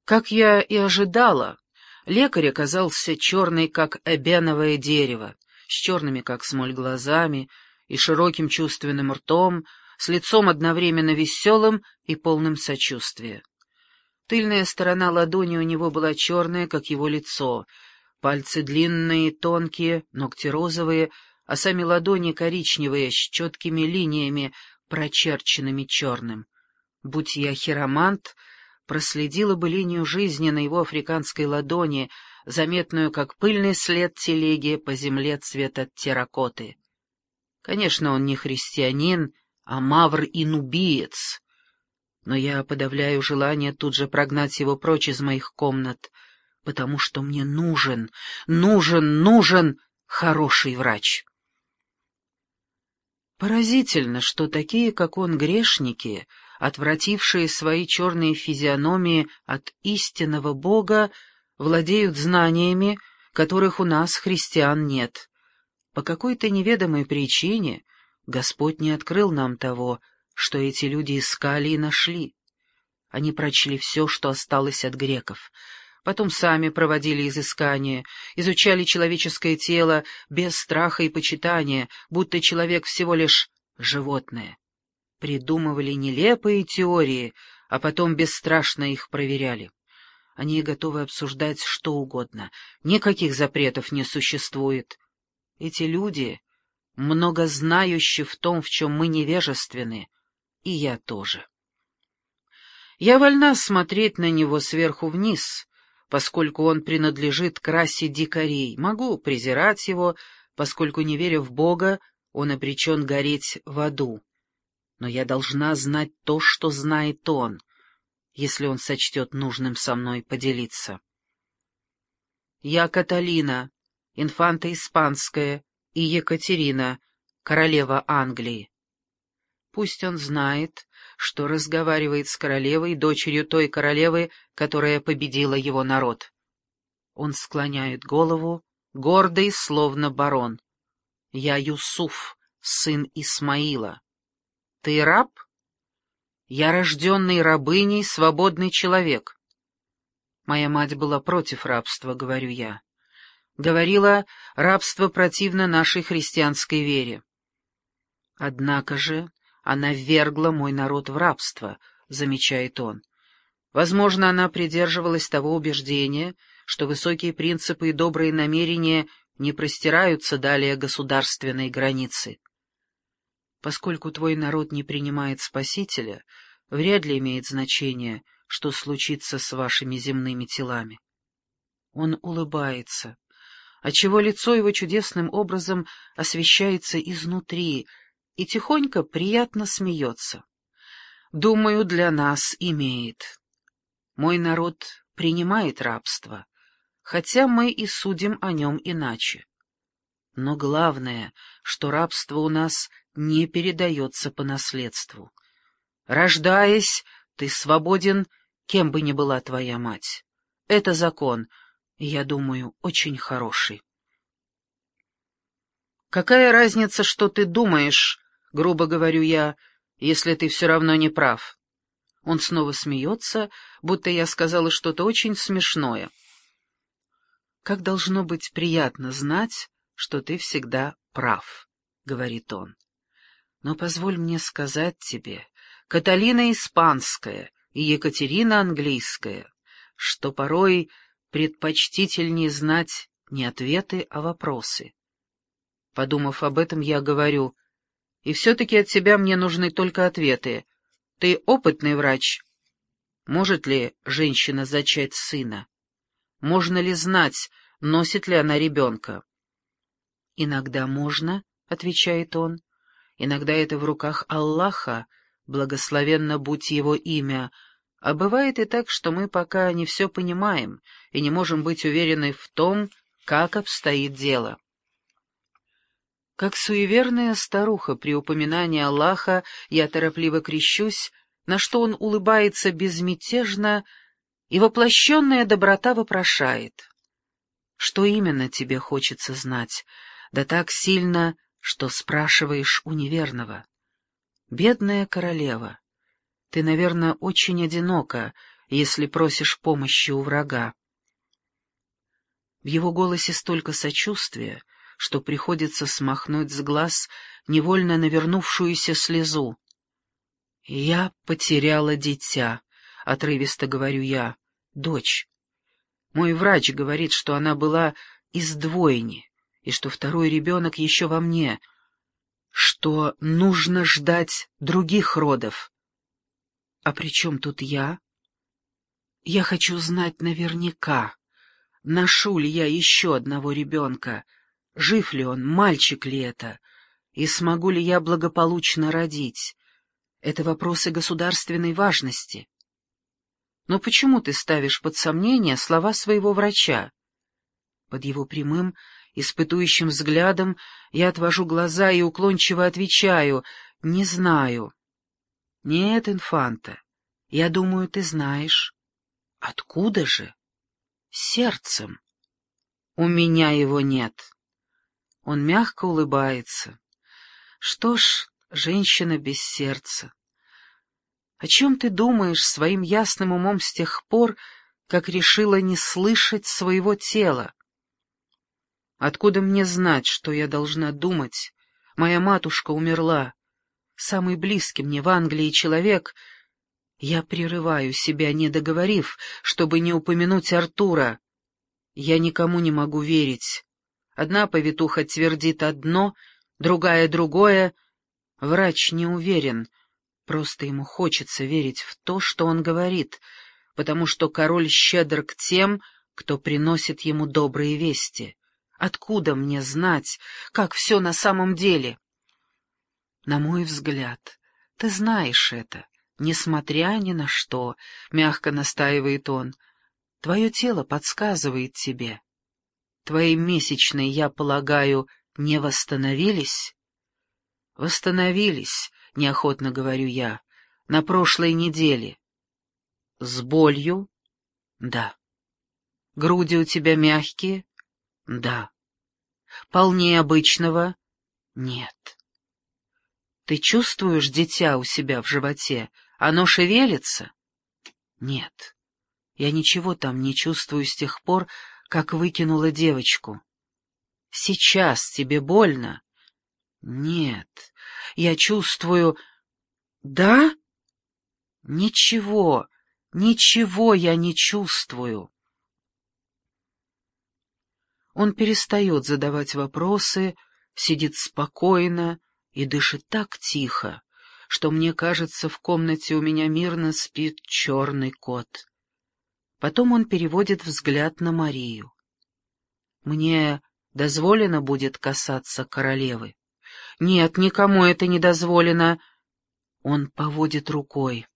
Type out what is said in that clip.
Как я и ожидала, лекарь оказался черный, как эбеновое дерево, с черными, как смоль, глазами и широким чувственным ртом, с лицом одновременно веселым и полным сочувствия. Тыльная сторона ладони у него была черная, как его лицо, пальцы длинные, тонкие, ногти розовые, а сами ладони коричневые, с четкими линиями, прочерченными черным. Будь я хиромант, проследила бы линию жизни на его африканской ладони, заметную, как пыльный след телеги по земле цвета терракоты. Конечно, он не христианин, а мавр и нубиец, но я подавляю желание тут же прогнать его прочь из моих комнат, потому что мне нужен хороший врач. Поразительно, что такие, как он, грешники, отвратившие свои черные физиономии от истинного Бога, владеют знаниями, которых у нас, христиан, нет. По какой-то неведомой причине Господь не открыл нам того, что эти люди искали и нашли. Они прочли все, что осталось от греков, потом сами проводили изыскания, изучали человеческое тело без страха и почитания, будто человек всего лишь животное. Придумывали нелепые теории, а потом бесстрашно их проверяли. Они готовы обсуждать что угодно, никаких запретов не существует. Эти люди много знающие в том, в чем мы невежественны, и я тоже. Я вольна смотреть на него сверху вниз, поскольку он принадлежит к расе дикарей, могу презирать его, поскольку, не веря в Бога, он обречен гореть в аду. Но я должна знать то, что знает он, если он сочтет нужным со мной поделиться. Я Каталина, инфанта испанская, и Екатерина, королева Англии. Пусть он знает, что разговаривает с королевой, дочерью той королевы, которая победила его народ. Он склоняет голову, гордый, словно барон. Я Юсуф, сын Исмаила. Ты раб? Я рожденный рабыней, свободный человек. Моя мать была против рабства, говорю я. Говорила, рабство противно нашей христианской вере. Однако же она ввергла мой народ в рабство, замечает он. Возможно, она придерживалась того убеждения, что высокие принципы и добрые намерения не простираются далее государственной границы. Поскольку твой народ не принимает Спасителя, вряд ли имеет значение, что случится с вашими земными телами. Он улыбается, отчего лицо его чудесным образом освещается изнутри, и тихонько приятно смеется. Думаю, для нас имеет. Мой народ принимает рабство, хотя мы и судим о нем иначе. Но главное, что рабство у нас не передается по наследству. Рождаясь, ты свободен, кем бы ни была твоя мать. Это закон, и, я думаю, очень хороший. Какая разница, что ты думаешь, грубо говорю я, если ты все равно не прав? Он снова смеется, будто я сказала что-то очень смешное. Как должно быть приятно знать, что ты всегда прав, — говорит он. Но позволь мне сказать тебе, Каталина Испанская и Екатерина Английская, что порой предпочтительнее знать не ответы, а вопросы. Подумав об этом, я говорю, и все-таки от тебя мне нужны только ответы. Ты опытный врач. Может ли женщина зачать сына? Можно ли знать, носит ли она ребенка? «Иногда можно», — отвечает он, — «иногда это в руках Аллаха, благословенно будь его имя, а бывает и так, что мы пока не все понимаем и не можем быть уверены в том, как обстоит дело». Как суеверная старуха при упоминании Аллаха, я торопливо крещусь, на что он улыбается безмятежно, и воплощенная доброта вопрошает. «Что именно тебе хочется знать? Да так сильно, что спрашиваешь у неверного. Бедная королева, ты, наверное, очень одинока, если просишь помощи у врага. В его голосе столько сочувствия, что приходится смахнуть с глаз невольно навернувшуюся слезу. «Я потеряла дитя», — отрывисто говорю я, — «дочь. Мой врач говорит, что она была из двойни, и что второй ребенок еще во мне, что нужно ждать других родов. А при чем тут я? Я хочу знать наверняка, ношу ли я еще одного ребенка, жив ли он, мальчик ли это, и смогу ли я благополучно родить. Это вопросы государственной важности. Но почему ты ставишь под сомнение слова своего врача?» Под его прямым, испытующим взглядом я отвожу глаза и уклончиво отвечаю: «Не знаю». «Нет, инфанта, я думаю, ты знаешь». «Откуда же?» «Сердцем». «У меня его нет». Он мягко улыбается. «Что ж, женщина без сердца. О чем ты думаешь своим ясным умом с тех пор, как решила не слышать своего тела?» «Откуда мне знать, что я должна думать? Моя матушка умерла. Самый близкий мне в Англии человек...» Я прерываю себя, не договорив, чтобы не упомянуть Артура. Я никому не могу верить. Одна повитуха твердит одно, другая — другое. Врач не уверен. Просто ему хочется верить в то, что он говорит, потому что король щедр к тем, кто приносит ему добрые вести. Откуда мне знать, как все на самом деле? На мой взгляд, ты знаешь это, несмотря ни на что, — мягко настаивает он. Твое тело подсказывает тебе. Твои месячные, я полагаю, не восстановились? Восстановились, — неохотно говорю я, — на прошлой неделе. С болью? Да. Груди у тебя мягкие? Да. Полнее обычного? Нет. Ты чувствуешь дитя у себя в животе? Оно шевелится? Нет. Я ничего там не чувствую с тех пор, как выкинула девочку. Сейчас тебе больно? Нет. Я чувствую... Да? Ничего, ничего я не чувствую. Он перестает задавать вопросы, сидит спокойно и дышит так тихо, что мне кажется, в комнате у меня мирно спит черный кот. Потом он переводит взгляд на Марию. «Мне дозволено будет касаться королевы?» «Нет, никому это не дозволено». Он поводит рукой.